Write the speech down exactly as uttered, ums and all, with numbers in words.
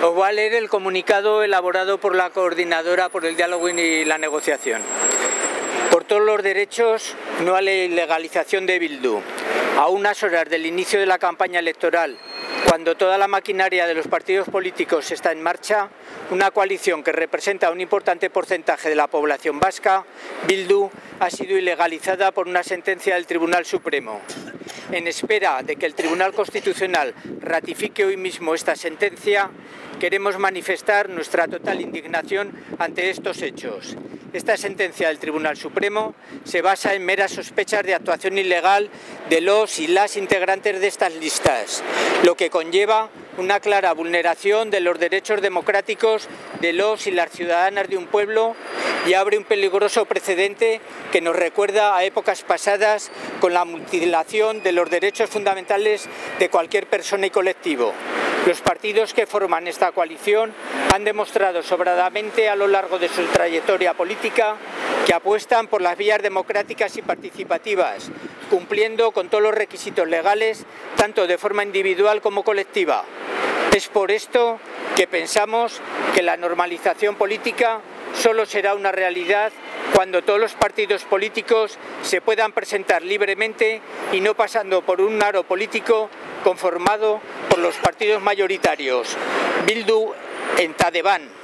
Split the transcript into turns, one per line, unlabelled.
Os voy a leer el comunicado elaborado por la Coordinadora por el Diálogo y la Negociación. Por todos los derechos, no a la ilegalización de Bildu. A unas horas del inicio de la campaña electoral, cuando toda la maquinaria de los partidos políticos está en marcha, una coalición que representa un importante porcentaje de la población vasca, Bildu, ha sido ilegalizada por una sentencia del Tribunal Supremo. En espera de que el Tribunal Constitucional ratifique hoy mismo esta sentencia, queremos manifestar nuestra total indignación ante estos hechos. Esta sentencia del Tribunal Supremo se basa en meras sospechas de actuación ilegal de los y las integrantes de estas listas, lo que conlleva una clara vulneración de los derechos democráticos de los y las ciudadanas de un pueblo y abre un peligroso precedente que nos recuerda a épocas pasadas con la mutilación de los derechos fundamentales de cualquier persona y colectivo. Los partidos que forman esta coalición han demostrado sobradamente a lo largo de su trayectoria política que apuestan por las vías democráticas y participativas, cumpliendo con todos los requisitos legales, tanto de forma individual como colectiva. Es por esto que pensamos que la normalización política solo será una realidad cuando todos los partidos políticos se puedan presentar libremente y no pasando por un aro político conformado por los partidos mayoritarios. Bildu en Tadeban.